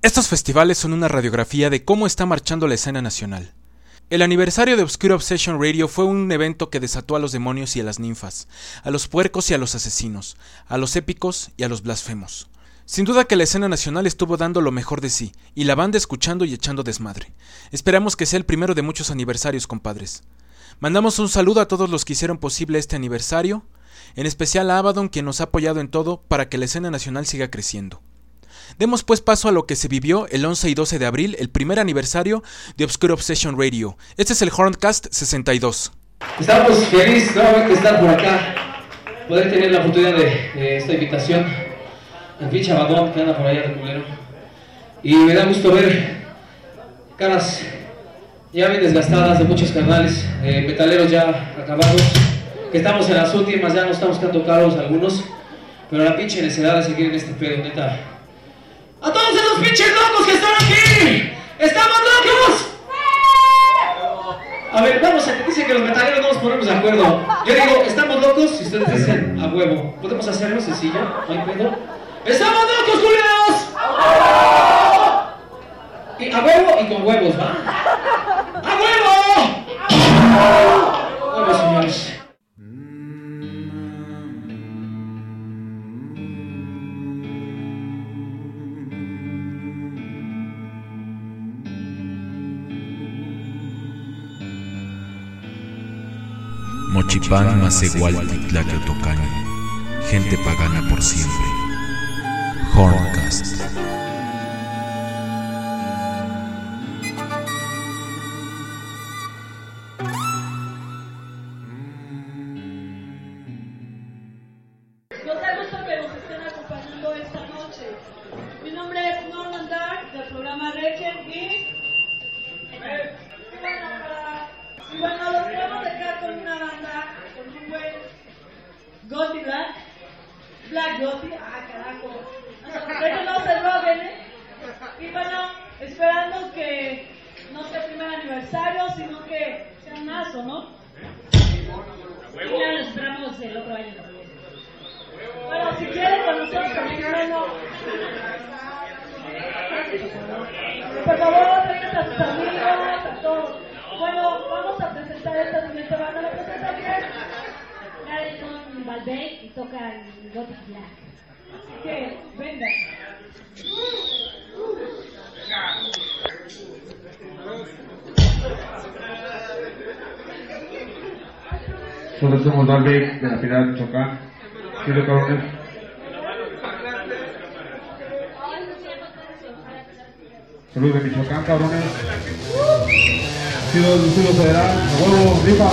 Estos festivales son una radiografía de cómo está marchando la escena nacional. El aniversario de Obscure Obsession Radio fue un evento que desató a los demonios y a las ninfas, a los puercos y a los asesinos, a los épicos y a los blasfemos. Sin duda que la escena nacional estuvo dando lo mejor de sí, y la banda escuchando y echando desmadre. Esperamos que sea el primero de muchos aniversarios, compadres. Mandamos un saludo a todos los que hicieron posible este aniversario, en especial a Abaddon, quien nos ha apoyado en todo para que la escena nacional siga creciendo. Demos pues paso a lo que se vivió el 11 y 12 de abril, el primer aniversario de Obscure Obsession Radio. Este es el Horncast 62. Estamos felices nuevamente de estar por acá, poder tener la oportunidad de esta invitación al pinche Abaddon que anda por allá de culero. Y me da gusto ver caras ya bien desgastadas de muchos carnales, metaleros ya acabados, que estamos en las últimas, ya nos estamos quedando caros algunos, pero la pinche necesidad de seguir en este pedo, neta. ¡A todos esos pinches locos que están aquí! ¡Estamos locos! A ver, vamos a... Dicen que los metaleros no nos ponemos de acuerdo. Yo digo, ¿estamos locos? Si ustedes dicen, a huevo. ¿Podemos hacerlo sencillo? ¿No hay pedo? ¡Estamos locos, culeros! Y a huevo y con huevos, ¿va? ¡A huevo! ¡A huevo, señores! Mochipán Macehualti Tlaqueotocani, gente pagana por siempre. Horncast. Nos da gusto que nos estén acompañando esta noche. Mi nombre es Norman Dark, del programa Requiem y bueno, los queremos dejar con una banda, con un buen Gotti Black Gotti, carajo, eso no se roben, y bueno, esperando que no sea el primer aniversario, sino que sea más, ¿o no? Y ya nos esperamos el otro año. Bueno, si quieren con nosotros también, bueno, por favor, traigan a sus amigos, a todos. Bueno, vamos a presentar esta siguiente banda. ¿La presenta bien? Son Valveig y tocan Gothic Black. Así que, venga. Nosotros somos Valveig de la Piedad de Chocán. Quiero cabrones. Saludos de Michoacán, cabrones. Sido del Distrito Federal, a huevo, rifa.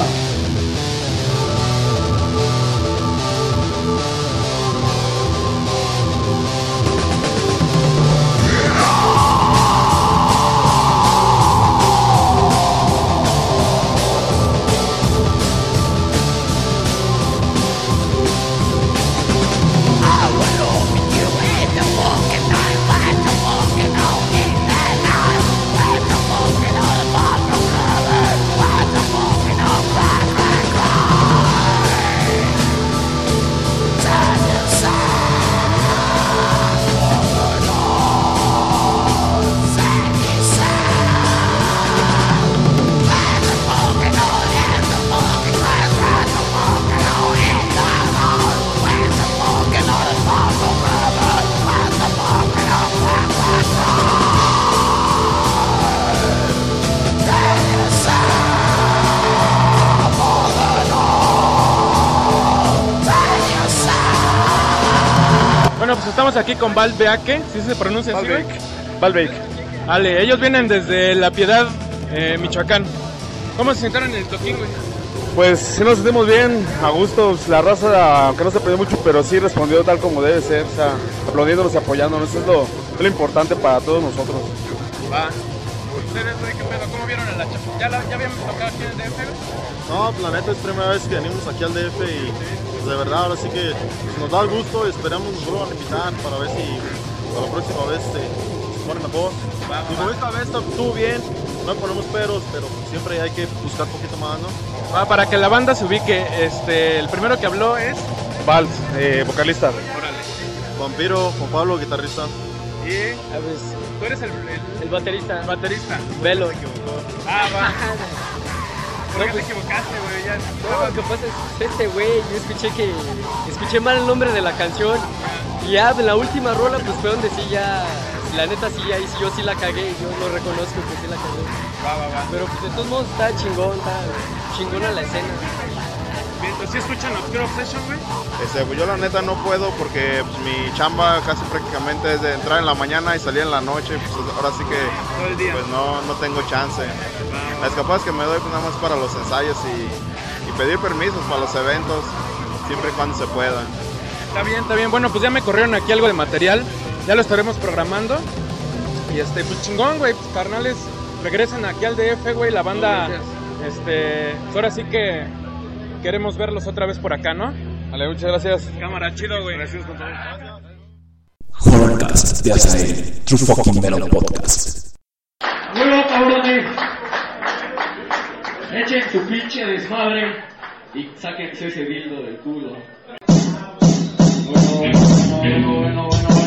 Bueno, pues estamos aquí con Valveig, ¿sí se pronuncia así? Valveig. Vale, ellos vienen desde La Piedad, Michoacán. ¿Cómo se sintieron en el toquín, güey? Pues sí nos sentimos bien, a gusto, la raza, aunque no se apoyó mucho, pero sí respondió tal como debe ser, o sea, aplaudiéndonos y apoyándonos, eso es lo importante para todos nosotros. Va. ¿Ustedes, güey, qué pedo? ¿Cómo vieron a la chapa? ¿Ya habían tocado aquí en el DF, güey? No, pues la neta es primera vez que venimos aquí al DF y pues, de verdad ahora sí que nos da el gusto y esperamos nos vuelvan a invitar para ver si para la próxima vez se pone mejor. Y como esta vez estuvo bien, no ponemos peros, pero siempre hay que buscar un poquito más, ¿no? Para que la banda se ubique, el primero que habló es Vals, vocalista. Órale. Vampiro, Juan Pablo, guitarrista. Y Tú eres el baterista. Baterista. Velo. Ah, va. ¿Por qué te equivocaste, güey? Ya. No, lo que pasa es este güey, yo escuché mal el nombre de la canción. Y ya en la última rola, pues fue donde sí ya, la neta sí ya, yo sí la cagué, yo lo reconozco que sí la cagué. Va. Pero pues de todos modos está chingona la escena. Bien, ¿sí escuchan Obscure Obsession, güey? Pues yo la neta no puedo porque pues, mi chamba casi prácticamente es de entrar en la mañana y salir en la noche, pues ahora sí que todo el día. Pues no tengo chance. Las escapadas que me doy pues nada más para los ensayos y pedir permisos para los eventos, siempre y cuando se pueda. Está bien. Bueno, pues ya me corrieron aquí algo de material, ya lo estaremos programando. Y pues chingón, güey, pues carnales, regresen aquí al DF, güey, la banda, pues ahora sí que queremos verlos otra vez por acá, ¿no? Vale, muchas gracias. Cámara, chido, güey. Gracias, con todo. Horrorcast de Azael, True Fucking Metal Podcast. Bueno, cabrones, echen su pinche desmadre y sáquense ese dildo del culo. Bueno.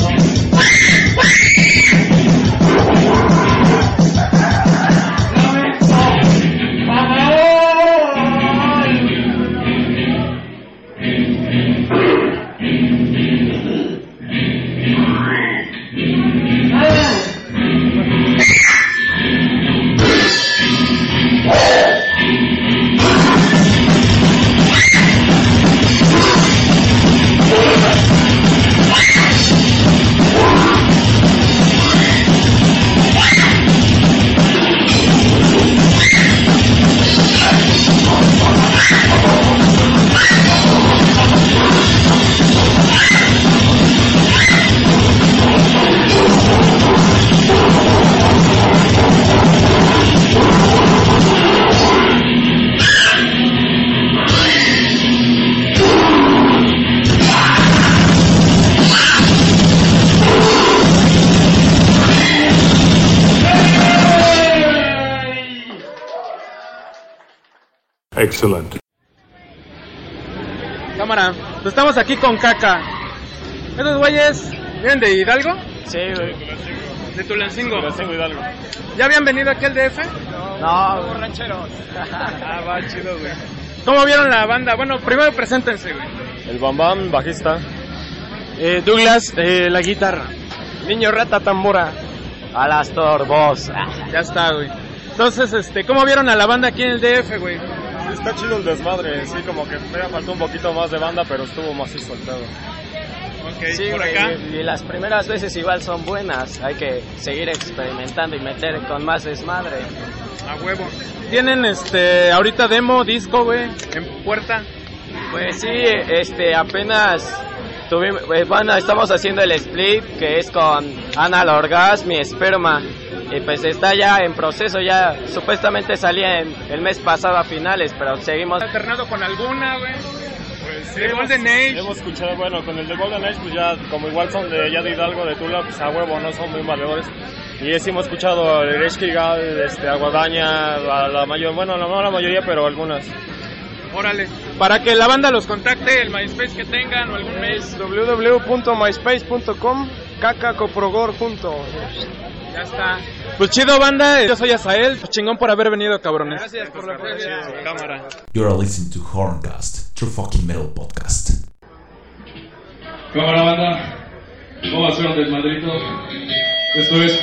Excelente. Cámara, pues estamos aquí con Caca. ¿Estos güeyes vienen de Hidalgo? Sí, güey. De Tulancingo. Hidalgo. ¿Ya habían venido aquí al DF? No, rancheros. Va chido, güey. ¿Cómo vieron la banda? Bueno, primero preséntense, güey. El Bambam, bajista. Douglas, la guitarra. Niño Rata, tambora. Alastor, voz. Ya está, güey. Entonces, ¿cómo vieron a la banda aquí en el DF, güey? Está chido el desmadre, sí, como que me faltó un poquito más de banda, pero estuvo macizo el pedo. Ok, sí, por acá. Y las primeras veces igual son buenas, hay que seguir experimentando y meter con más desmadre. A huevo. ¿Tienen ahorita demo, disco, güey, en puerta? Pues sí, apenas tuvimos, estamos haciendo el split, que es con Anal Orgasm y Esperma. Y pues está ya en proceso, ya supuestamente salía el mes pasado a finales, pero seguimos... ¿Has alternado con alguna, güey? Pues sí, ¿De Golden Age? Hemos escuchado, bueno, con el de Golden Age, pues ya, como igual son de Hidalgo, de Tula, pues a huevo, no son muy valedores. Y sí hemos escuchado el Ereshkigal, Aguadaña, la mayoría, pero algunas. Órale. Para que la banda los contacte, el MySpace que tengan o algún mail. www.myspace.com Cacacoprogor junto. Ya está. Pues chido, banda, yo soy Azael, pues chingón por haber venido, cabrones. Gracias por la presencia. Cámara. You're listening to Horrorcast, True Fucking Metal Podcast. Cámara, banda, vamos a hacer un desmadrito. Esto es...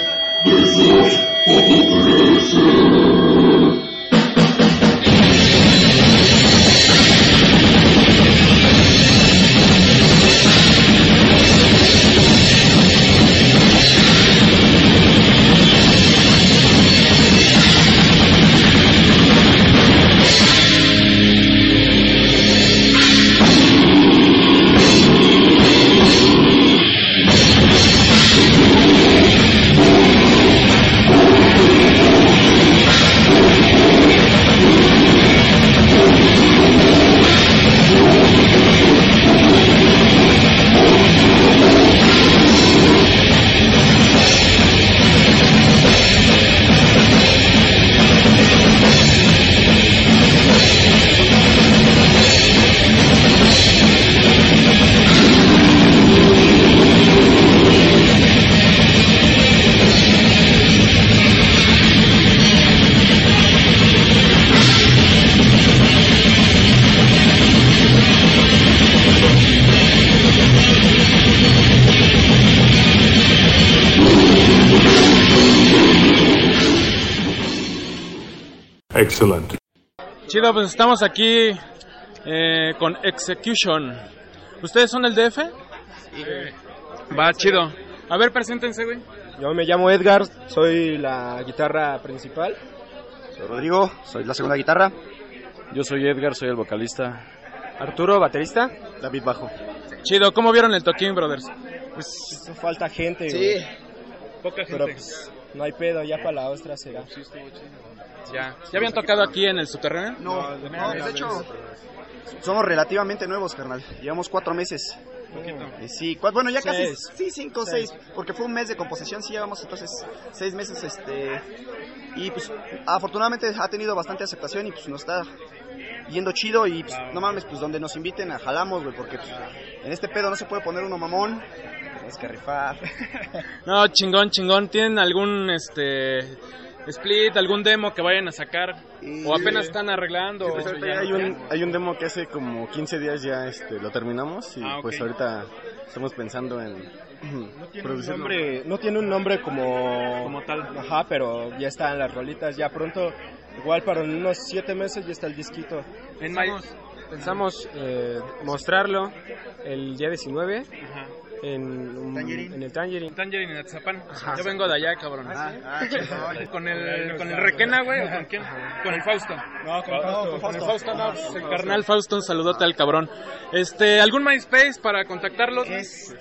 Excellent. Chido, pues estamos aquí con Execution. ¿Ustedes son el DF? Sí. Va, chido. A ver, preséntense, güey. Yo me llamo Edgar, soy la guitarra principal. Soy Rodrigo, soy la segunda guitarra. Yo soy Edgar, soy el vocalista. Arturo, baterista. David, bajo. Chido, ¿cómo vieron el toquín, brothers? Pues falta gente, sí. Güey. Poca gente. Pero pues no hay pedo, ya para la ostra será. Sí, estuvo chido. ¿Ya habían tocado aquí en el subterráneo? No, de hecho, somos relativamente nuevos, carnal. Llevamos 4 meses. Sí, bueno, ya casi, 5 o 6, porque fue un mes de composición, sí llevamos entonces 6 meses, y pues afortunadamente ha tenido bastante aceptación y pues nos está yendo chido y pues, no mames, pues donde nos inviten jalamos, güey, porque pues, en este pedo no se puede poner uno mamón, tienes que rifar. No, chingón, ¿tienen algún split, algún demo que vayan a sacar? ¿O apenas están arreglando? Sí, pues hay un demo que hace como 15 días ya lo terminamos y pues ahorita estamos pensando en producirlo. No tiene un nombre como tal. Ajá, pero ya están las rolitas, ya pronto, igual para unos 7 meses ya está el disquito. Pensamos mostrarlo el día 19. Ajá. En el Tangerine. Tangerine en Atzapán. Yo vengo de allá, cabrón. ¿Con el Requena, güey? ¿O con quién? Con el Fausto. No, con el Fausto, no. El carnal Fausto, un saludote al cabrón. ¿Algún MySpace para contactarlos? Es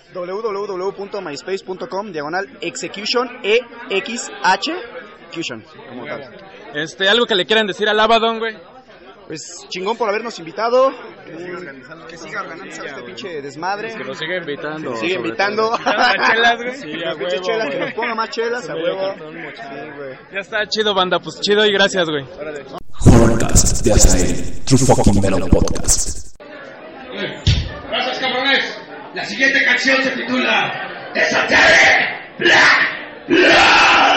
www.myspace.com/execution, EXH, como tal. ¿Algo que le quieran decir al Abaddon, güey? Pues chingón por habernos invitado. Que siga organizando este pinche desmadre. Que nos siga invitando. Sigue invitando. Chelas, güey. Sí, a huevo, chelas, que nos ponga más chelas, a huevo. Ya está, chido, banda. Pues chido y gracias, güey. Horrorcast de Azael, True Fucking Metal Podcast. Gracias, cabrones. La siguiente canción se titula Desataré Black Blood.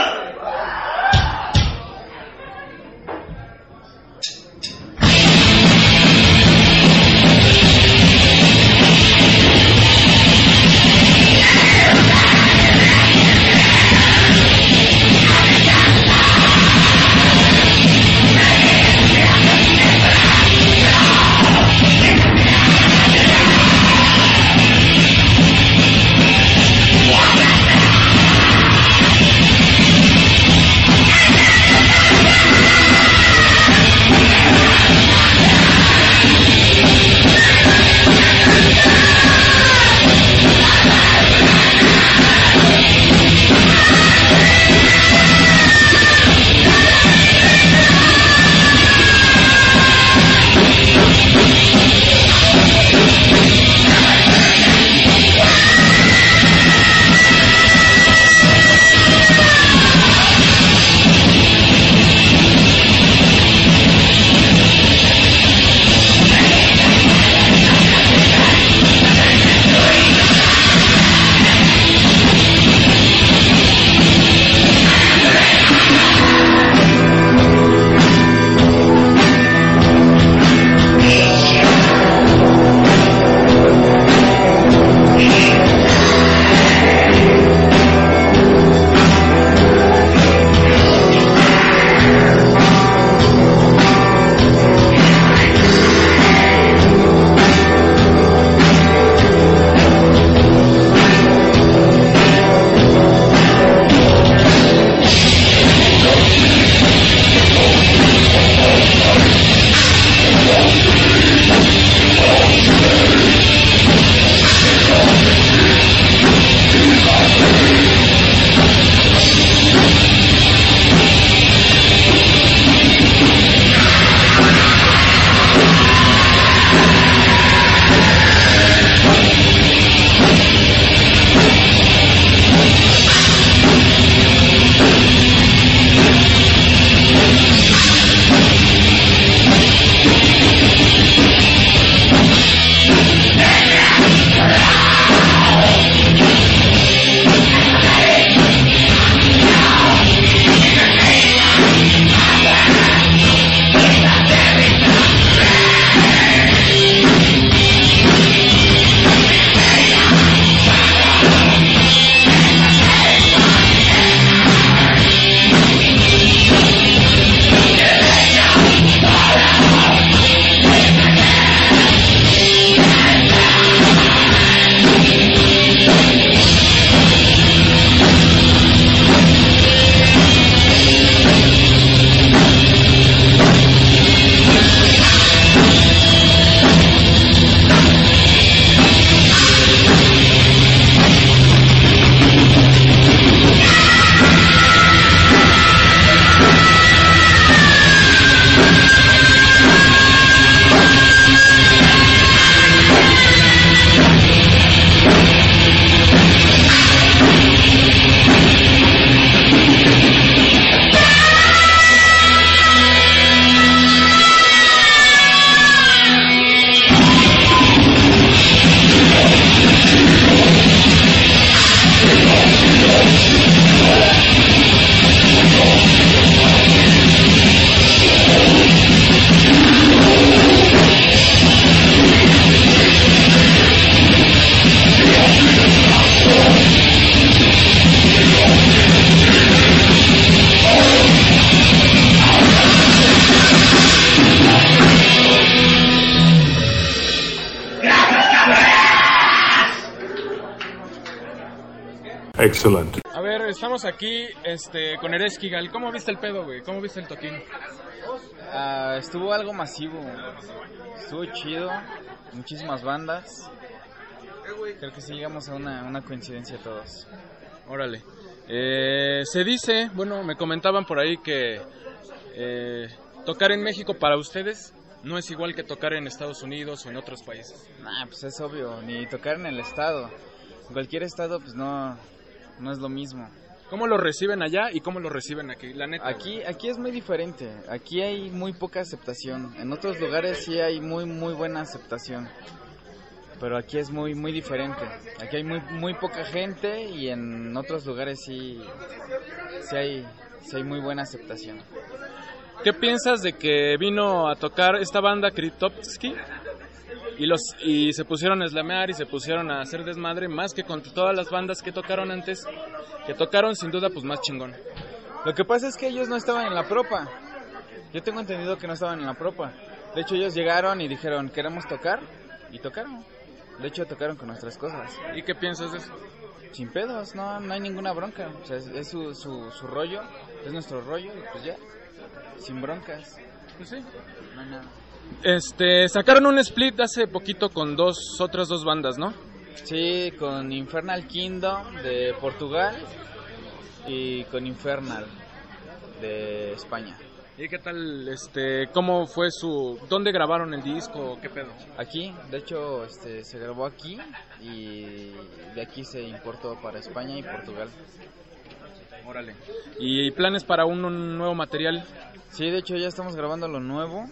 Excellent. A ver, estamos aquí con Ereshkigal. ¿Cómo viste el pedo, güey? ¿Cómo viste el toquín? Estuvo algo masivo. Estuvo chido. Muchísimas bandas. Creo que sí llegamos a una coincidencia todos. Órale. Se dice, bueno, me comentaban por ahí que tocar en México para ustedes no es igual que tocar en Estados Unidos o en otros países. Nah, pues es obvio, ni tocar en el estado. En cualquier estado, pues no es lo mismo. ¿Cómo lo reciben allá y cómo lo reciben aquí? La neta. Aquí es muy diferente. Aquí hay muy poca aceptación. En otros lugares sí hay muy buena aceptación. Pero aquí es muy diferente. Aquí hay muy poca gente y en otros lugares sí hay muy buena aceptación. ¿Qué piensas de que vino a tocar esta banda Kryptovsky y se pusieron a slamear y se pusieron a hacer desmadre más que con todas las bandas que tocaron antes, que tocaron sin duda pues más chingón? Lo que pasa es que ellos no estaban en la propa. Yo tengo entendido que no estaban en la propa. De hecho ellos llegaron y dijeron queremos tocar y tocaron. De hecho tocaron con nuestras cosas. ¿Y qué piensas de eso? Sin pedos, no hay ninguna bronca. O sea, es su rollo, es nuestro rollo y pues ya. Sin broncas. Pues sí. No hay nada. Sacaron un split hace poquito con otras dos bandas, ¿no? Sí, con Infernal Kingdom de Portugal y con Infernal de España. ¿Y qué tal, cómo fue dónde grabaron el disco, qué pedo? Aquí, de hecho, se grabó aquí y de aquí se importó para España y Portugal. Órale. ¿Y planes para un nuevo material? Sí, de hecho ya estamos grabando lo nuevo.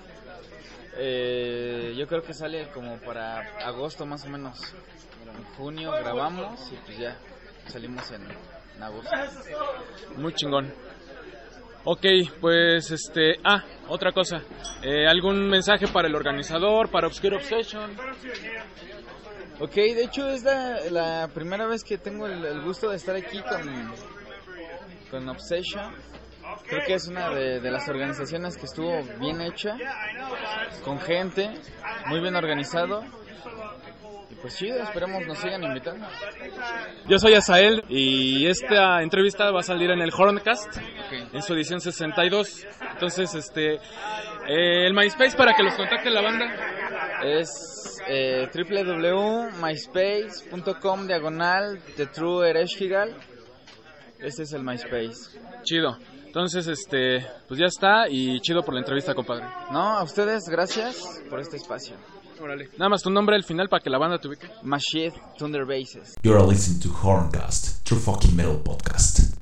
Yo creo que sale como para agosto más o menos. En junio grabamos y pues ya salimos en agosto. Muy chingón. Ok, pues otra cosa. ¿Algún mensaje para el organizador, para Obscure Obsession? Ok, de hecho es la primera vez que tengo el gusto de estar aquí con Obsession. Creo que es una de las organizaciones que estuvo bien hecha, con gente, muy bien organizado. Y pues chido, esperemos nos sigan invitando. Yo soy Azael y esta entrevista va a salir en el Horncast, en su edición 62. Entonces, el MySpace para que los contacte la banda es www.myspace.com/The True Ereshkigal. Este es el MySpace. Chido. Entonces, pues ya está y chido por la entrevista, compadre. No, a ustedes, gracias por este espacio. Órale. Nada más tu nombre al final para que la banda te ubique. Mashith Thunder Bases. You're listening to Horncast, True Fucking Metal Podcast.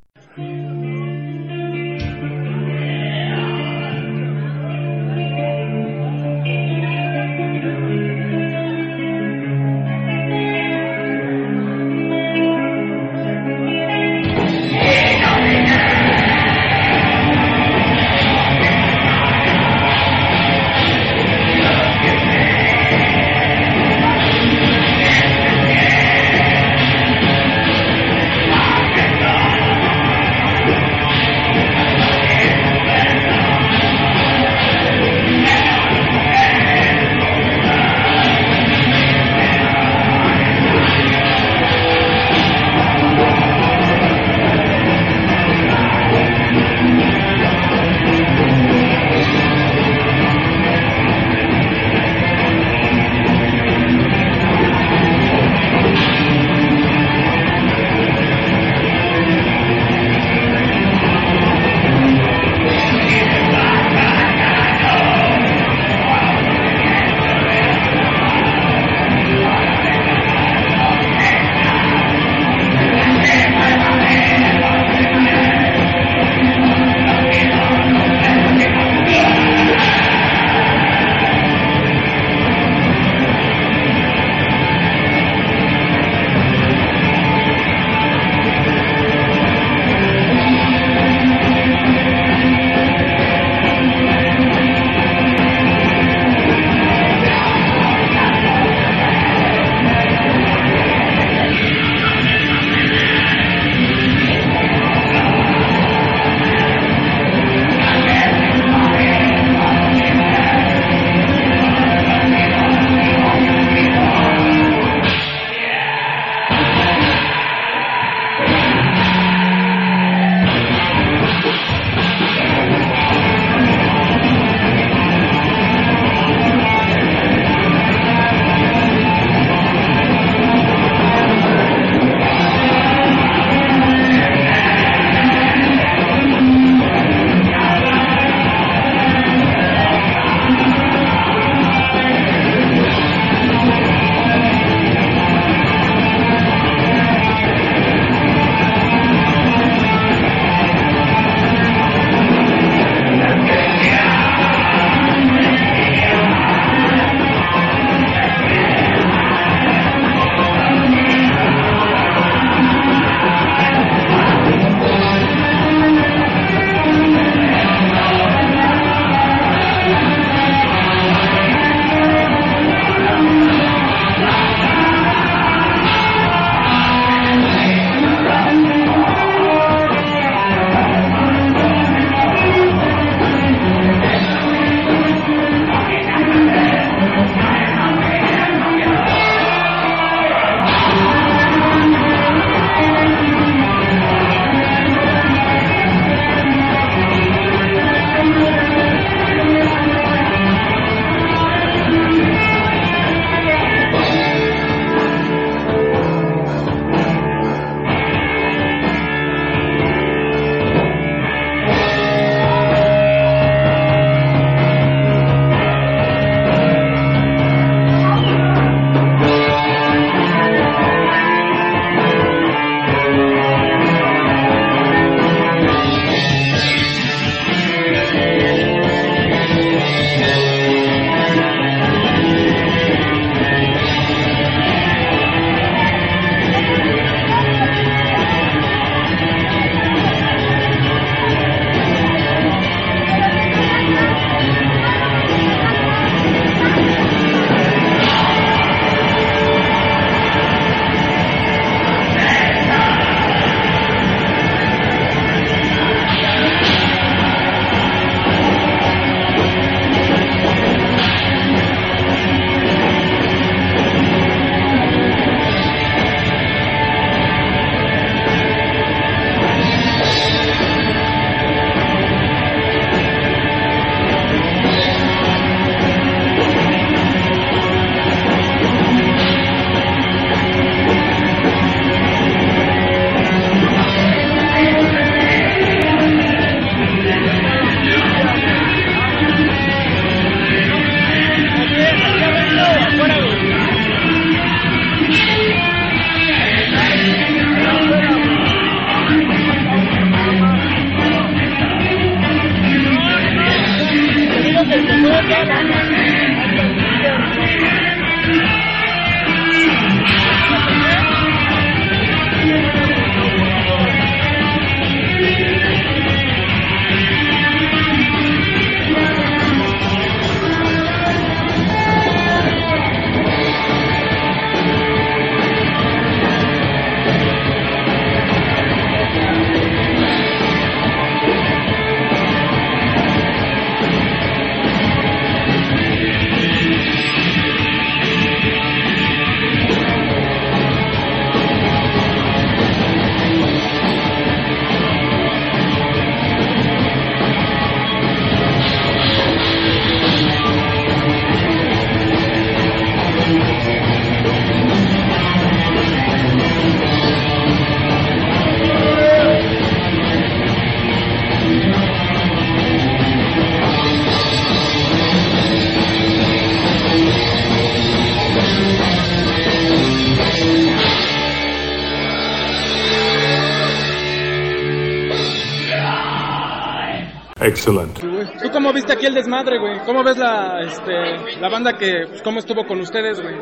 Excellent. ¿Tú cómo viste aquí el desmadre, güey? ¿Cómo ves la banda que, pues, cómo estuvo con ustedes, güey?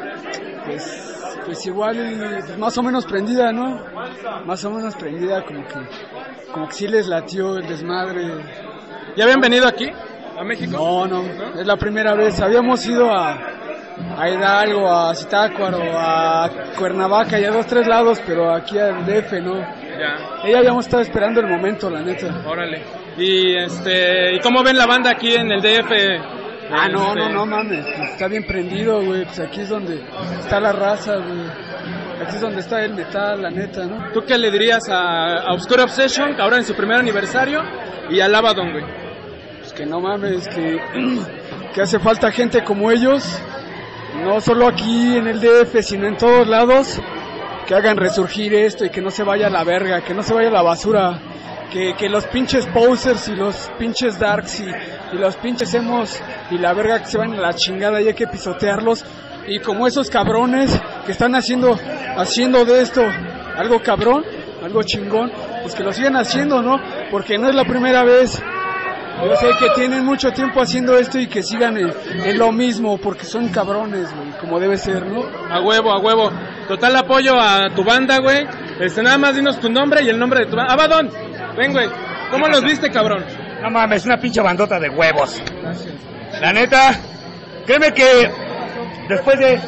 Pues igual, pues más o menos prendida, ¿no? Más o menos prendida, como que sí les latió el desmadre. ¿Ya habían venido aquí, a México? No, es la primera vez. Habíamos ido a Hidalgo, a Zitácuaro, a Cuernavaca y a 2-3 lados, pero aquí al DF, ¿no? Ya. Ella habíamos estado esperando el momento, la neta. Órale. ¿Y cómo ven la banda aquí en el DF? No mames, pues está bien prendido, güey. Pues aquí es donde está la raza, güey. Aquí es donde está el metal, la neta, ¿no? ¿Tú qué le dirías a Obscure Obsession, ahora en su primer aniversario, y a Abaddon, güey? Pues que no mames, que hace falta gente como ellos, no solo aquí en el DF, sino en todos lados, que hagan resurgir esto y que no se vaya a la verga, que no se vaya a la basura. Que los pinches posers y los pinches darks y los pinches emos y la verga que se van a la chingada y hay que pisotearlos. Y como esos cabrones que están haciendo de esto algo cabrón, algo chingón, pues que lo sigan haciendo, ¿no? Porque no es la primera vez. Yo sé que tienen mucho tiempo haciendo esto y que sigan en lo mismo, porque son cabrones, güey, como debe ser, ¿no? A huevo. Total apoyo a tu banda, güey. Nada más dinos tu nombre y el nombre de tu banda. Abaddon, ven, güey. ¿Cómo los viste, cabrón? No mames, una pinche bandota de huevos. Gracias. La neta, créeme que después de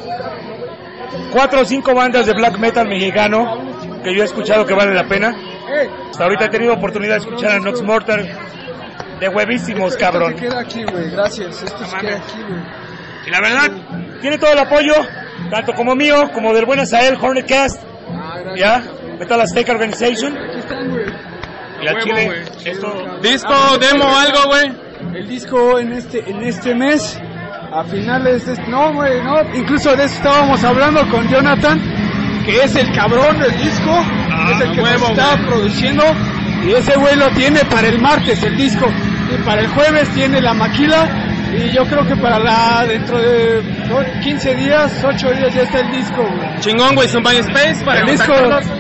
4 o 5 bandas de black metal mexicano que yo he escuchado que vale la pena, hasta ahorita he tenido oportunidad de escuchar a Nox Mortar. De huevísimos, cabrón. Esto se queda aquí, güey, gracias. Esto se queda aquí, güey. Y la verdad, tiene todo el apoyo, tanto como mío, como del buen Azael, Hornetcast, ya, Metal Azteca Organization. Aquí están, güey. Y al Chile, esto... ¿Disco, demo, algo, güey? El disco en este mes, a finales de no, güey, no, incluso de eso estábamos hablando con Jonathan, que es el cabrón del disco, es el que nos está produciendo. Y ese güey lo tiene para el martes el disco, y para el jueves tiene la maquila, y yo creo que para dentro de 15 días, 8 días ya está el disco, güey. Chingón, güey, son Space para el disco,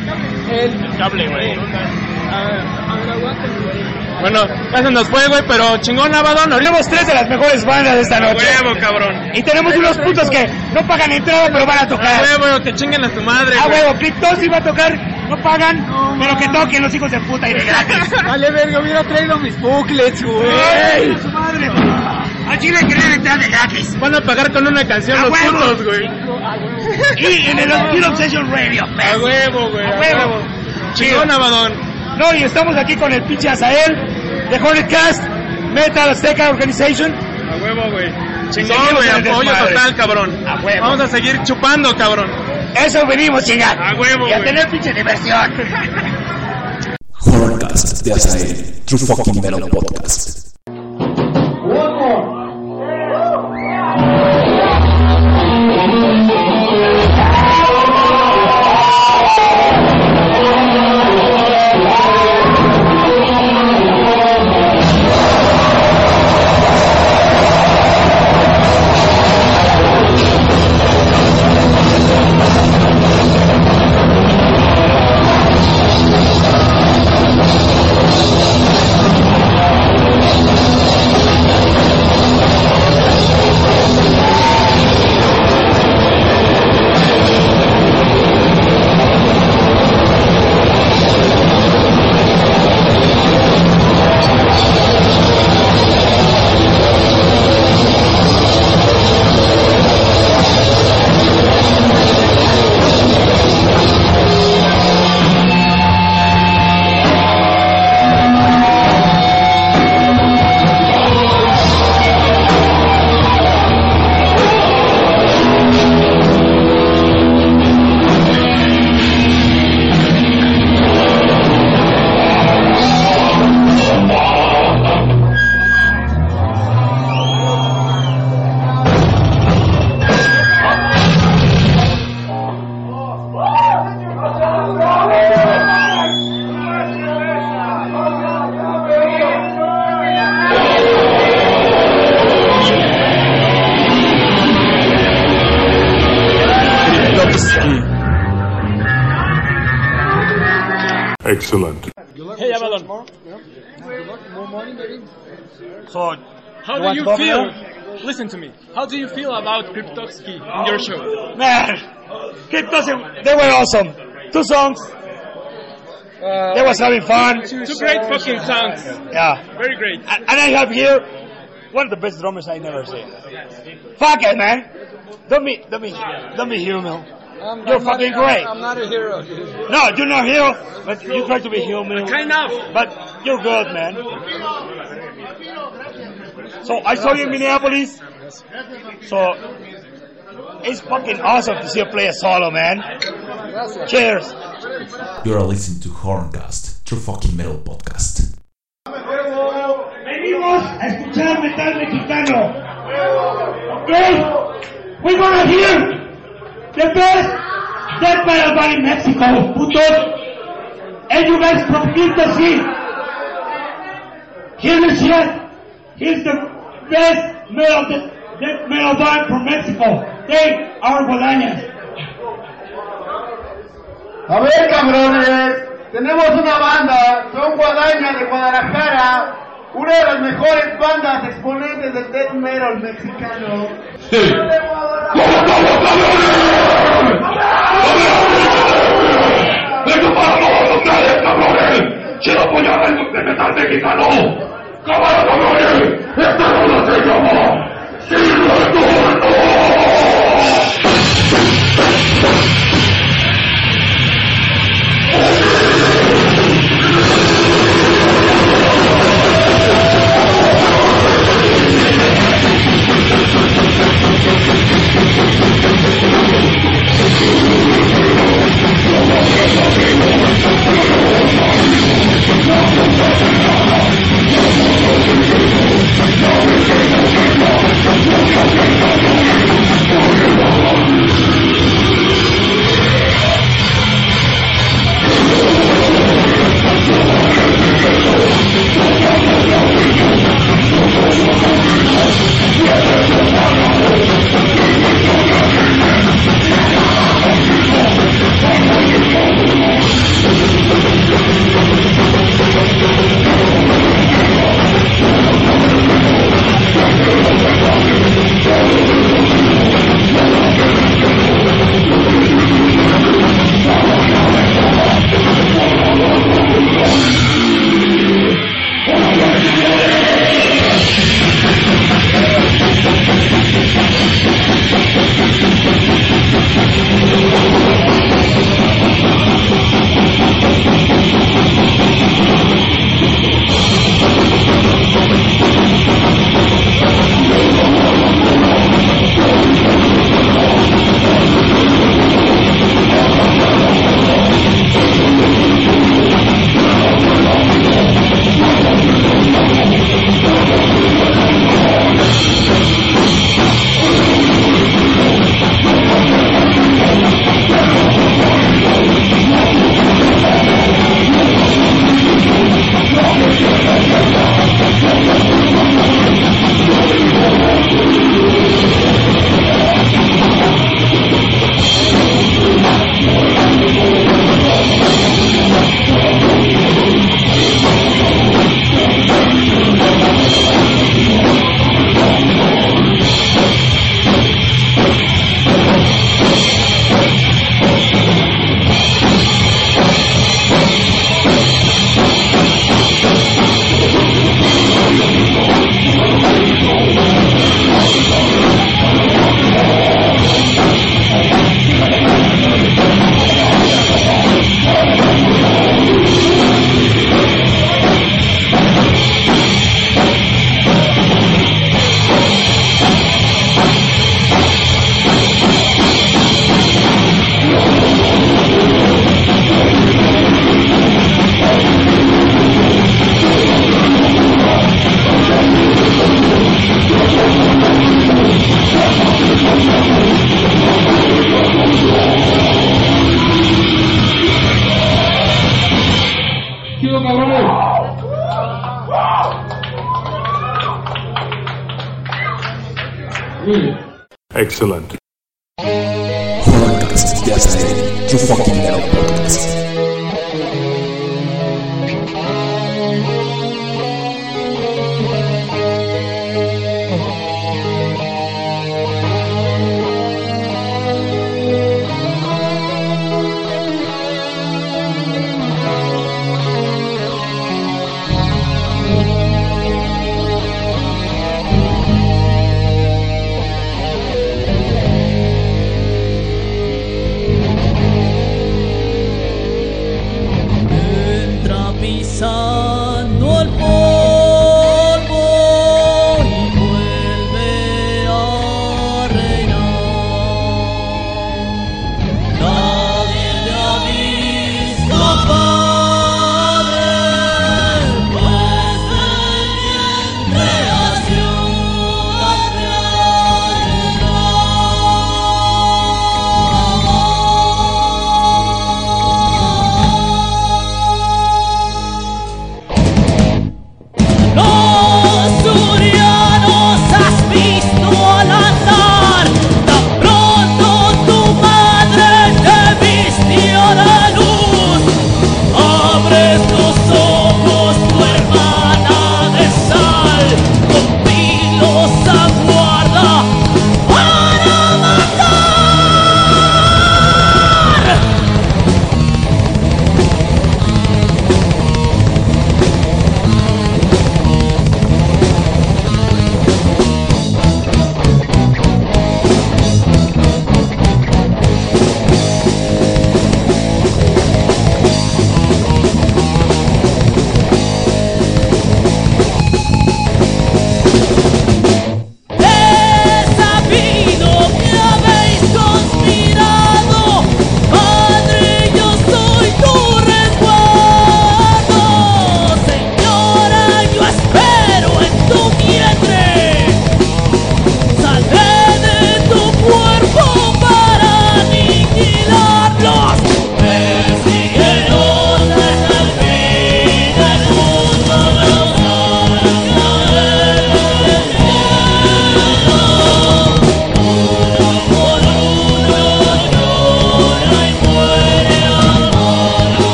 el cable, güey. A ver, aguante, güey. Bueno, ya se nos fue, güey, pero chingón, Abaddon. Tenemos 3 de las mejores bandas de esta noche. A huevo, cabrón. Y tenemos unos putos que no pagan entrada, pero van a tocar. A huevo, que chinguen a tu madre, güey. A huevo, Cryptosis va a tocar, no pagan, pero que toquen los hijos de puta y de gratis. Vale, verga, hubiera traído mis booklets, güey. ¡Ey! ¡Su madre! A Chile querían entrar de gratis. Van a pagar con una canción los putos, güey. Y en el Obscure Obsession Radio. A huevo, güey. A huevo. Chingón, Abaddon. No, y estamos aquí con el pinche Azael de Hornetcast, Metal Azteca Organization. A huevo, güey. Chingón, güey, apoyo total, cabrón. A huevo. Vamos a seguir chupando, cabrón. Eso venimos, chingar. A huevo, y a tener pinche diversión. Horrorcast de Azael, True Fucking Metal Podcast. Excellent. Hey, Abaddon. More money, maybe? So, How do you feel? Listen to me. How do you feel about Kryptovsky in your show? Man, they were awesome. 2 songs. They was having fun. Two great fucking songs. Yeah. Very great. And I have here one of the best drummers I never seen. Fuck it, man. Don't be human. You're fucking great. I'm not a hero. No, you're not a hero, but you try to be human. Kind of. But you're good, man. So I saw you in Minneapolis. So it's fucking awesome to see you play a solo, man. Cheers. You're listening to Horncast, True Fucking Metal Podcast. Venimos a escuchar metal mexicano. Okay? We're gonna hear the best death metal band in Mexico, putos. And you guys complete the scene. Hear the shit. Here's the best death metal band from Mexico. They are Guadañas. A ver, cabrones, tenemos una banda, son Guadañas de Guadalajara, una de las mejores bandas exponentes del death metal mexicano. Sí. ¡Vengo para todos ustedes, cabrones! ¡Quiero apoyar el metal mexicano! ¡Cabrones! ¡Esta rola se llama ¡Sin Retorno! Excellent. Horncast, de Azael, True Fucking Metal Podcast.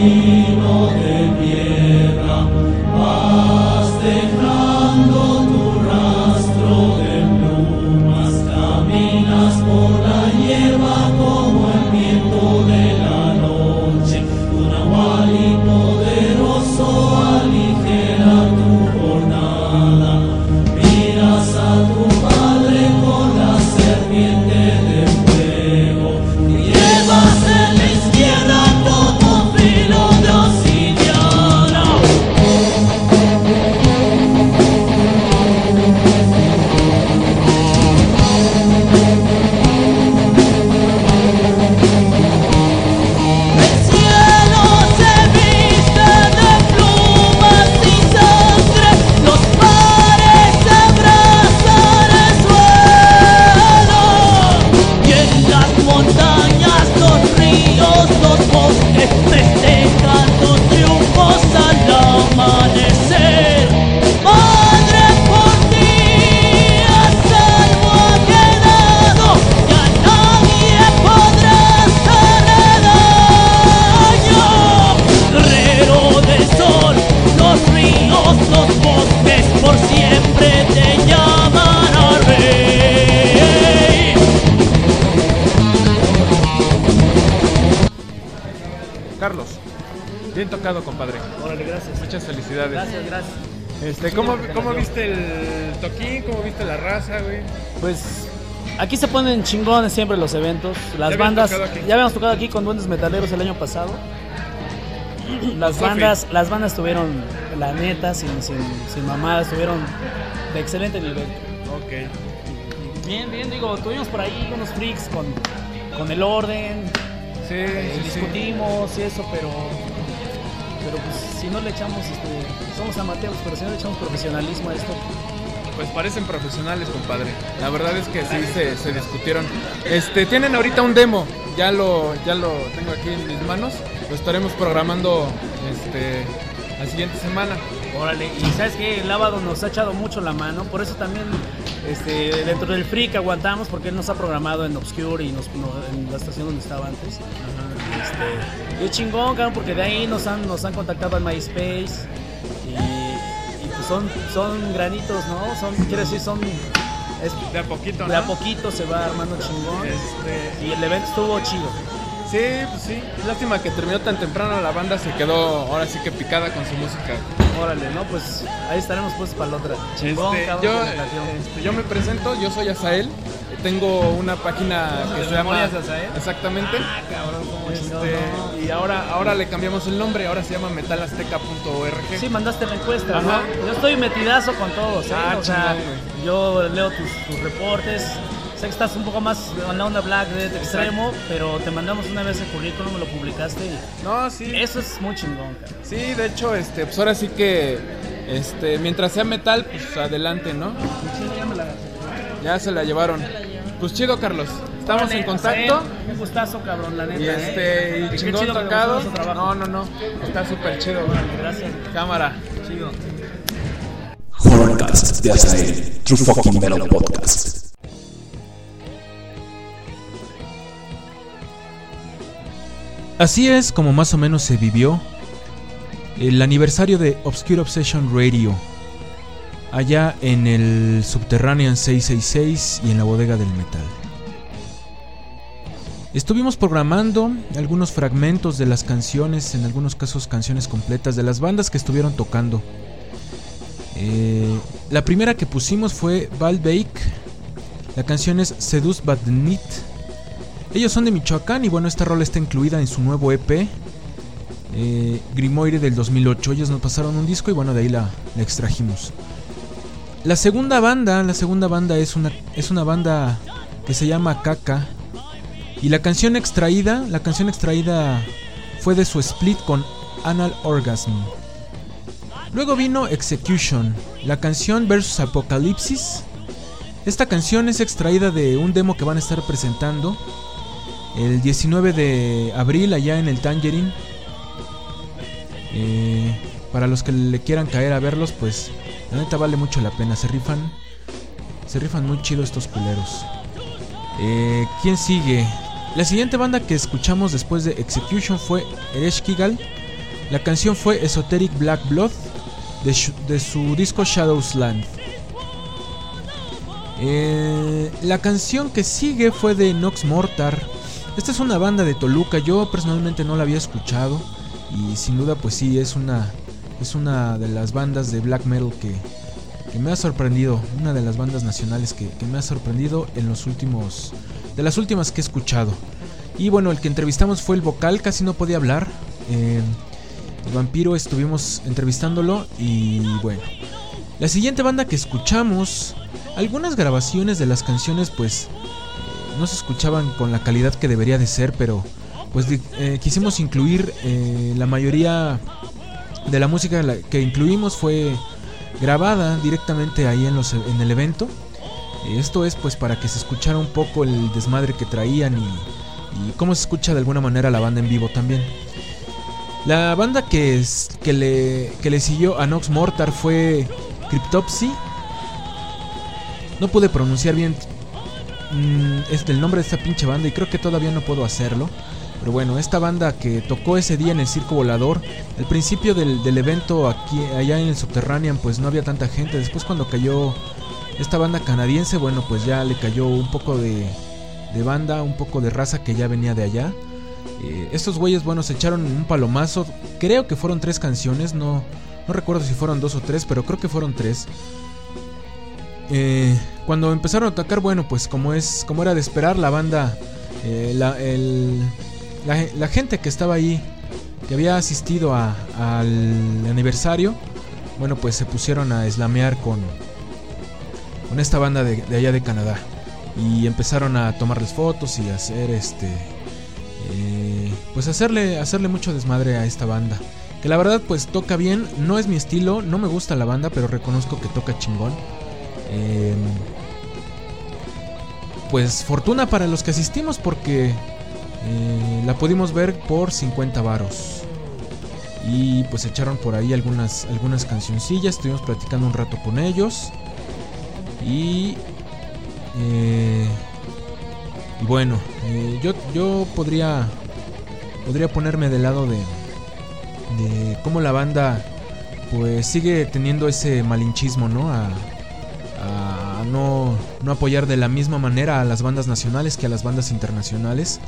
camino de piedra, vas dejando tu rastro de plumas, caminas por la hierba como el viento de la noche, un nahualí poderoso aligera tu jornada, miras a tu padre con la serpiente de fuego, y llevas en la izquierda como filo de obsidiana. El cielo se viste de plumas y sangre, los mares abrazan el suelo, y en las montañas, los ríos, los bosques festejan los triunfos al amanecer. Madre, por ti a salvo ha quedado, ya nadie podrá hacerle daño. Guerrero del sol, los ríos, los bosques por siempre te llaman a rey. Carlos, bien tocado, compadre. Órale, gracias. Muchas felicidades. Gracias. ¿Cómo viste el toquín? ¿Cómo viste la raza, güey? Pues aquí se ponen chingones siempre los eventos. Las ¿Ya bandas, habían tocado aquí? ya habíamos tocado aquí con Duendes Metaleros el año pasado. Las bandas estuvieron, la neta, sin mamadas, estuvieron de excelente nivel. Ok. Bien, digo, tuvimos por ahí unos freaks con el orden. Sí, discutimos y eso, pero pues si no le echamos, somos amateurs, pero si no le echamos profesionalismo a esto. Pues parecen profesionales, compadre. La verdad es que sí se discutieron. Tienen ahorita un demo, ya lo tengo aquí en mis manos. Lo estaremos programando la siguiente semana. Órale, y sabes que el Lavado nos ha echado mucho la mano, por eso también dentro del Freak aguantamos, porque él nos ha programado en Obscure y en la estación donde estaba antes. Y es chingón, cabrón, porque de ahí nos han contactado en MySpace y pues son granitos, ¿no? Quiero decir, de a poquito, ¿no? De a poquito se va armando chingón. Y el evento estuvo chido. Sí, pues sí. Lástima que terminó tan temprano, la banda se quedó ahora sí que picada con su música. Órale, ¿no? Pues ahí estaremos pues para la otra. Chingón, yo me presento, yo soy Azael. Tengo una página que se llama Azael. Exactamente. Ah, cabrón, cómo chingón, no. Y ahora le cambiamos el nombre, ahora se llama metalazteca.org. Sí, mandaste la encuesta, ajá, ¿no? Yo estoy metidazo con todos, ¿eh? Ah, o sea, chingón, yo leo tus reportes. Sé que estás un poco más en la onda Black Death extremo, pero te mandamos una vez el currículum, me lo publicaste y... No, sí. Eso es muy chingón, cara. Sí, de hecho, pues ahora sí que, mientras sea metal, pues adelante, ¿no? Ya se la llevaron. Pues chido, Carlos. Estamos Órale, en contacto. Un gustazo, cabrón, la neta. Y chingón tocado. No. Está súper chido, güey. Gracias. Cámara. Chido. Horrorcast de Azael, True Fucking Metal Podcast. Así es como más o menos se vivió el aniversario de Obscure Obsession Radio, allá en el Subterranean 666 y en la Bodega del Metal. Estuvimos programando algunos fragmentos de las canciones, en algunos casos canciones completas de las bandas que estuvieron tocando. La primera que pusimos fue Valbeik. La canción es Seduced by the Need. Ellos son de Michoacán y bueno, esta rola está incluida en su nuevo EP, Grimoire del 2008. Ellos nos pasaron un disco y bueno, de ahí la extrajimos. La segunda banda es una banda que se llama Caca. Y la canción extraída fue de su split con Anal Orgasm. Luego vino Execution, la canción Versus Apocalipsis. Esta canción es extraída de un demo que van a estar presentando el 19 de abril allá en el Tangerine. Para los que le quieran caer a verlos, pues la neta vale mucho la pena. Se rifan muy chido estos culeros. ¿Quién sigue? La siguiente banda que escuchamos después de Execution fue Ereshkigal. La canción fue Esoteric Black Blood de su disco Shadow's Land. La canción que sigue fue de Nox Mortar. Esta es una banda de Toluca. Yo personalmente no la había escuchado y sin duda pues sí es una de las bandas de black metal que me ha sorprendido, una de las bandas nacionales que me ha sorprendido de las últimas que he escuchado. Y bueno, el que entrevistamos fue el vocal, casi no podía hablar. El Vampiro, estuvimos entrevistándolo. Y bueno, la siguiente banda que escuchamos, algunas grabaciones de las canciones pues no se escuchaban con la calidad que debería de ser, pero pues quisimos incluir la mayoría de la música que incluimos fue grabada directamente ahí en el evento. Esto es pues para que se escuchara un poco el desmadre que traían y cómo se escucha de alguna manera la banda en vivo también. La banda que le siguió a Nox Mortar fue Cryptopsy. No pude pronunciar bien el nombre de esta pinche banda y creo que todavía no puedo hacerlo. Pero bueno, esta banda que tocó ese día en el Circo Volador, al principio del evento allá en el Subterranean pues no había tanta gente. Después cuando cayó esta banda canadiense, bueno pues ya le cayó un poco de banda, un poco de raza que ya venía de allá. Estos güeyes, bueno, se echaron un palomazo. Creo que fueron 3 canciones, no recuerdo si fueron 2 o 3, pero creo que fueron 3. Cuando empezaron a tocar, bueno pues como era de esperar, la banda, la gente que estaba ahí, que había asistido al aniversario, bueno pues se pusieron a slamear con esta banda de allá de Canadá y empezaron a tomarles fotos y a hacer pues hacerle mucho desmadre a esta banda, que la verdad pues toca bien. No es mi estilo, no me gusta la banda, pero reconozco que toca chingón. Pues fortuna para los que asistimos porque la pudimos ver por 50 varos. Y pues echaron por ahí algunas cancioncillas. Estuvimos platicando un rato con ellos. Y bueno, yo podría ponerme del lado de cómo la banda pues sigue teniendo ese malinchismo, ¿no? A no apoyar de la misma manera a las bandas nacionales que a las bandas internacionales.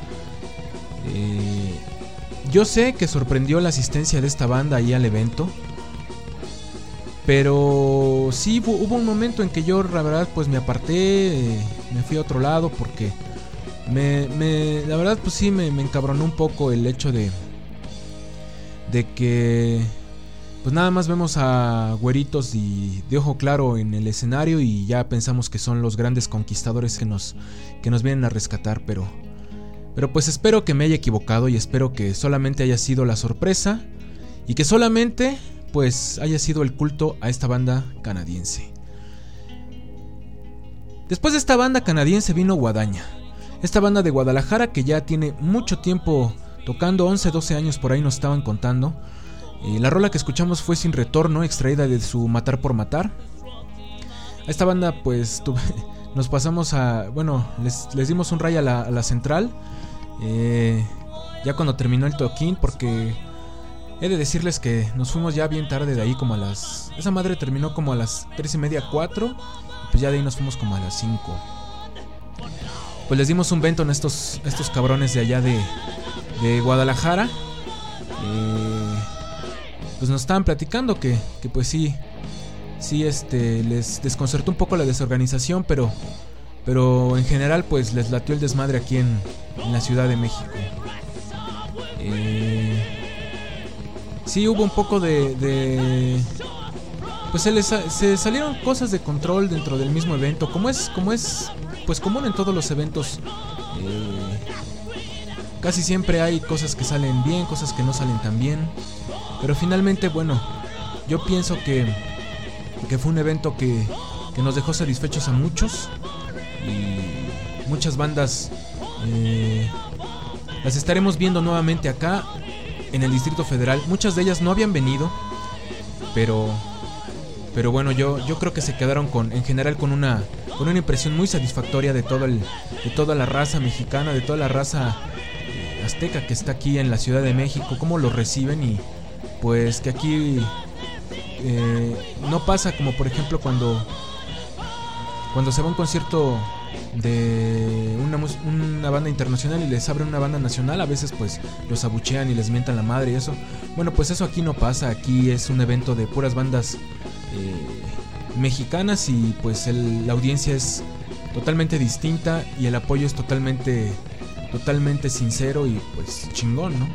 Yo sé que sorprendió la asistencia de esta banda ahí al evento, pero sí hubo un momento en que yo la verdad pues me aparté, me fui a otro lado porque la verdad pues sí me encabronó un poco el hecho de que pues nada más vemos a güeritos de ojo claro en el escenario y ya pensamos que son los grandes conquistadores que nos vienen a rescatar, pero pues espero que me haya equivocado y espero que solamente haya sido la sorpresa y que solamente pues haya sido el culto a esta banda canadiense. Después de esta banda canadiense vino Guadaña, esta banda de Guadalajara que ya tiene mucho tiempo tocando, 11, 12 años por ahí nos estaban contando. La rola que escuchamos fue Sin Retorno, extraída de su Matar por Matar. A esta banda pues nos pasamos les dimos un rayo a la central ya cuando terminó el toquín, porque he de decirles que nos fuimos ya bien tarde de ahí, como esa madre terminó como a las 3:30, 4, pues ya de ahí nos fuimos como a las 5. Pues les dimos un vento en estos cabrones de allá de Guadalajara. Pues nos estaban platicando que pues sí les desconcertó un poco la desorganización, pero en general pues les latió el desmadre aquí en la Ciudad de México. Sí hubo un poco pues se salieron cosas de control dentro del mismo evento, como es pues común en todos los eventos. Casi siempre hay cosas que salen bien, cosas que no salen tan bien, pero finalmente bueno, yo pienso que fue un evento que nos dejó satisfechos a muchos, y muchas bandas las estaremos viendo nuevamente acá en el Distrito Federal. Muchas de ellas no habían venido, pero bueno, yo creo que se quedaron en general con una impresión muy satisfactoria de toda la raza mexicana, de toda la raza azteca que está aquí en la Ciudad de México, cómo lo reciben, pues que aquí no pasa como por ejemplo cuando se va a un concierto de una banda internacional y les abren una banda nacional, a veces pues los abuchean y les mientan la madre y eso. Bueno, pues eso aquí no pasa, aquí es un evento de puras bandas mexicanas y pues la audiencia es totalmente distinta y el apoyo es totalmente sincero y pues chingón, ¿no?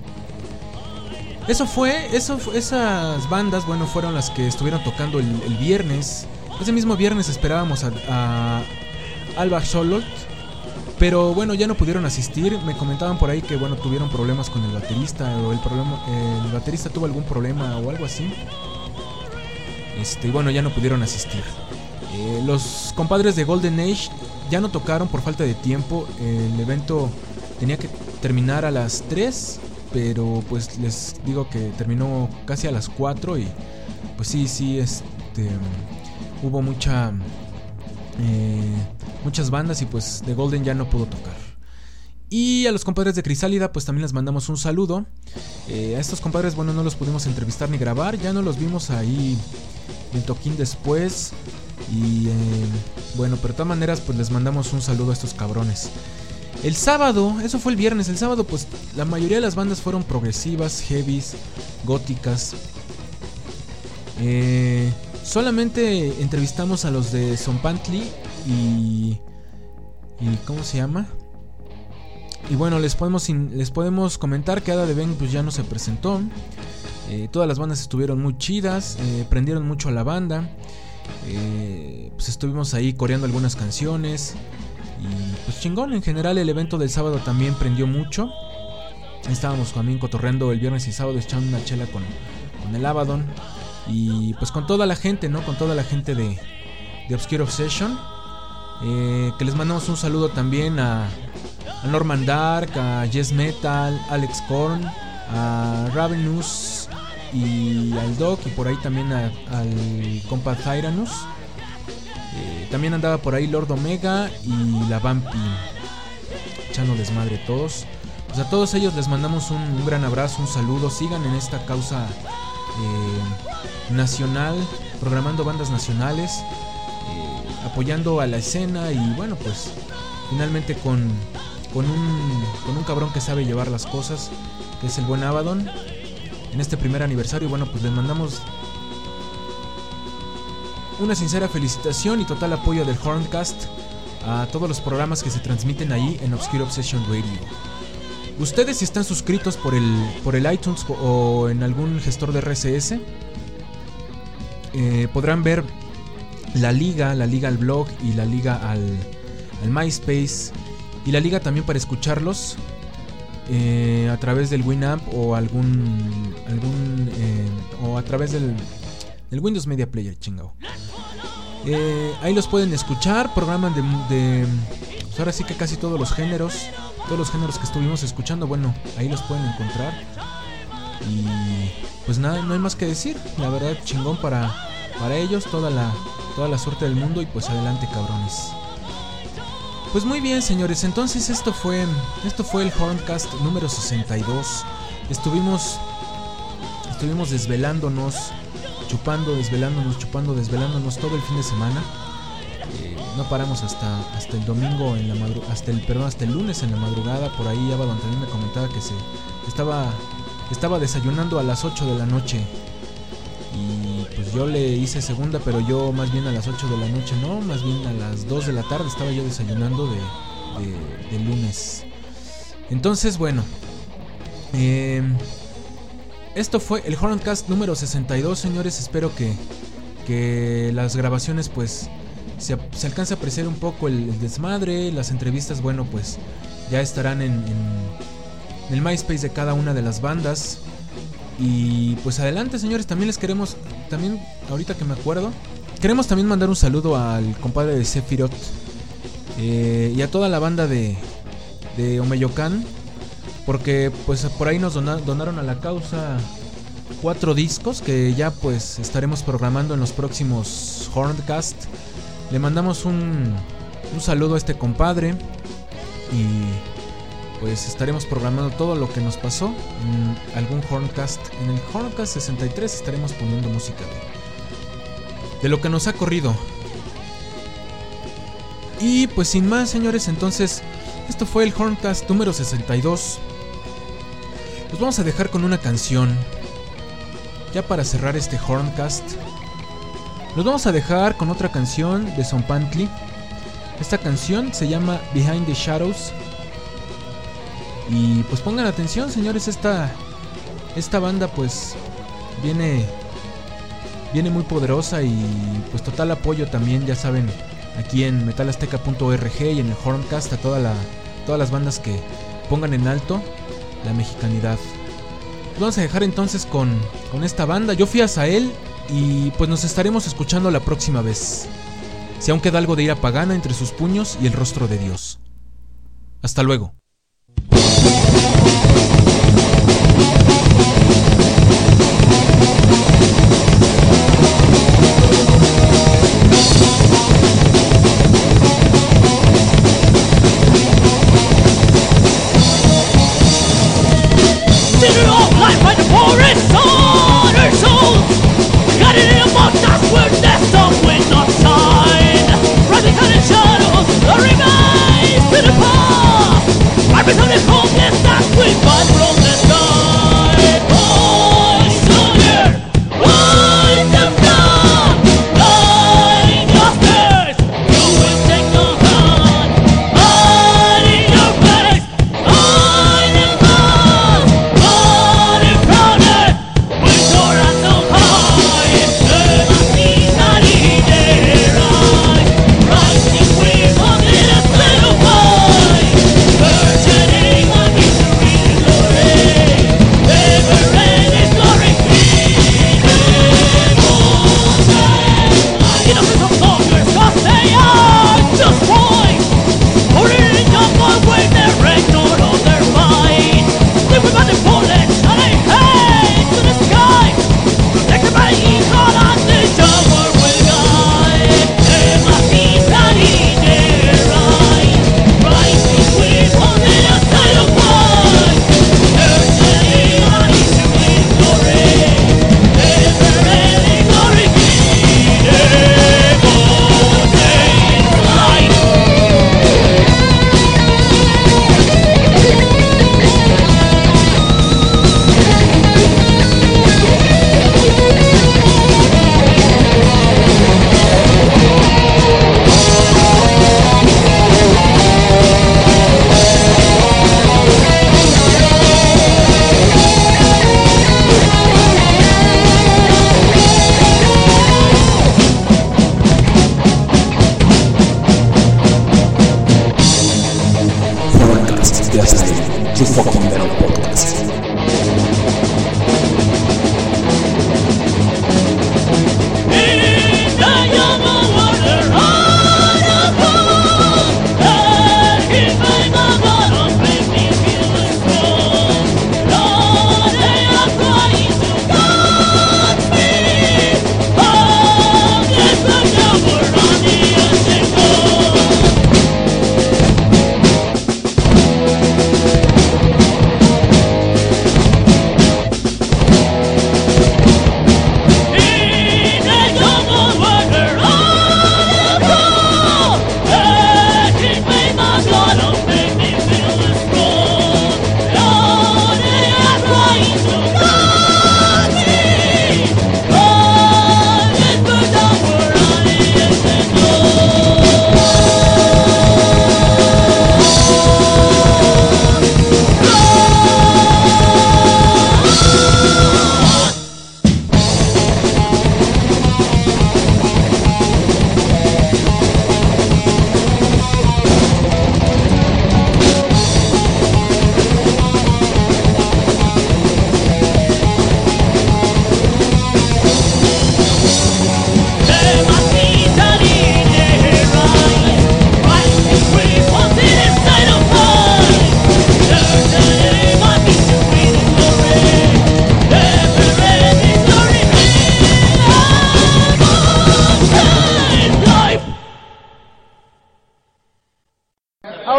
Esas bandas, bueno, fueron las que estuvieron tocando el viernes. Ese mismo viernes esperábamos a Alba Xolotl, pero bueno, ya no pudieron asistir. Me comentaban por ahí que bueno, tuvieron problemas con el baterista o el baterista tuvo algún problema o algo así. Y bueno, ya no pudieron asistir. Los compadres de Golden Age ya no tocaron por falta de tiempo. El evento tenía que terminar a las 3, pero pues les digo que terminó casi a las 4 y pues sí, hubo muchas bandas y pues The Golden ya no pudo tocar. Y a los compadres de Crisálida pues también les mandamos un saludo. A estos compadres, bueno, no los pudimos entrevistar ni grabar, ya no los vimos ahí en toquín después. Y bueno, pero de todas maneras pues les mandamos un saludo a estos cabrones. El sábado, eso fue el viernes, el sábado pues la mayoría de las bandas fueron progresivas, heavies, góticas. Solamente entrevistamos a los de Zompantli y ¿cómo se llama? Y bueno, les podemos comentar que Hada de Ben pues ya no se presentó. Todas las bandas estuvieron muy chidas, prendieron mucho a la banda. Pues estuvimos ahí coreando algunas canciones y pues chingón. En general el evento del sábado también prendió mucho. Estábamos también cotorreando el viernes y sábado, echando una chela con el Abaddon y pues con toda la gente, ¿no? Con toda la gente de Obscure Obsession, que les mandamos un saludo también a Norman Dark, a Yes Metal, Alex Korn, a Ravenous y al Doc, y por ahí también al compa Tyrannus. También andaba por ahí Lord Omega y la Vampi, echando desmadre todos. Pues a todos ellos les mandamos un gran abrazo, un saludo. Sigan en esta causa nacional, programando bandas nacionales, apoyando a la escena y bueno, pues finalmente con un cabrón que sabe llevar las cosas, que es el buen Abaddon, en este primer aniversario. Bueno, pues les mandamos una sincera felicitación y total apoyo del Horncast a todos los programas que se transmiten ahí en Obscure Obsession Radio. Ustedes, si están suscritos por el iTunes o en algún gestor de RSS, podrán ver la liga al blog y la liga al MySpace y la liga también para escucharlos a través del Winamp o o a través del Windows Media Player, chingao. Ahí los pueden escuchar, programan de pues ahora sí que casi todos los géneros que estuvimos escuchando, bueno, ahí los pueden encontrar. Y pues nada, no hay más que decir, la verdad chingón para ellos, toda la suerte del mundo y pues adelante, cabrones. Pues muy bien, señores, entonces esto fue el Horncast número 62. Estuvimos desvelándonos, desvelándonos todo el fin de semana. No paramos hasta el domingo hasta el lunes en la madrugada. Por ahí Abaddon también me comentaba que estaba desayunando a las 8 de la noche. Y pues yo le hice segunda, pero yo más bien a las 8 de la noche, no, más bien a las 2 de la tarde estaba yo desayunando de lunes. Entonces, bueno, esto fue el Horncast número 62, señores. Espero que las grabaciones pues se alcance a apreciar un poco el desmadre. Las entrevistas, bueno, pues ya estarán en el MySpace de cada una de las bandas. Y pues adelante, señores. También ahorita que me acuerdo, queremos también mandar un saludo al compadre de Sephiroth y a toda la banda de Omeyocan, porque pues por ahí nos donaron a la causa 4 discos que ya pues estaremos programando en los próximos Horncast. Le mandamos un saludo a este compadre y pues estaremos programando todo lo que nos pasó en algún Horncast. En el Horncast 63 estaremos poniendo música de lo que nos ha corrido. Y pues sin más, señores, entonces esto fue el Horncast número 62. Los vamos a dejar con una canción ya para cerrar este Horncast. Los vamos a dejar con otra canción de Zompantli. Esta canción se llama Behind the Shadows. Y pues pongan atención, señores, esta banda pues viene muy poderosa y pues total apoyo también, ya saben, aquí en metalazteca.org y en el Horncast a todas las bandas que pongan en alto la mexicanidad. Vamos a dejar entonces con esta banda. Yo fui a Sahel y pues nos estaremos escuchando la próxima vez. Si aún queda algo de ira pagana entre sus puños y el rostro de Dios. Hasta luego. Shadows, the remains to the past.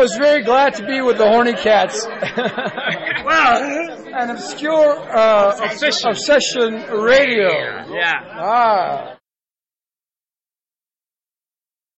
was very glad to be with the Horny Cats. Wow, an obscure obsession radio. Yeah. Ah.